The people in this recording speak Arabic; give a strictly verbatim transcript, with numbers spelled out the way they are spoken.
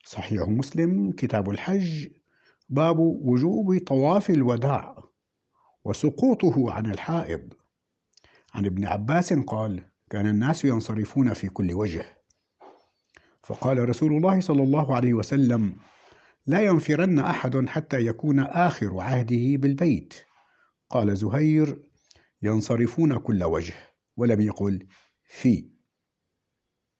صحيح مسلم كتاب الحج، باب وجوب طواف الوداع وسقوطه عن الحائض. عن ابن عباس قال: كان الناس ينصرفون في كل وجه، فقال رسول الله صلى الله عليه وسلم: لا ينفرن أحد حتى يكون آخر عهده بالبيت. قال زهير: ينصرفون كل وجه، ولم يقل في.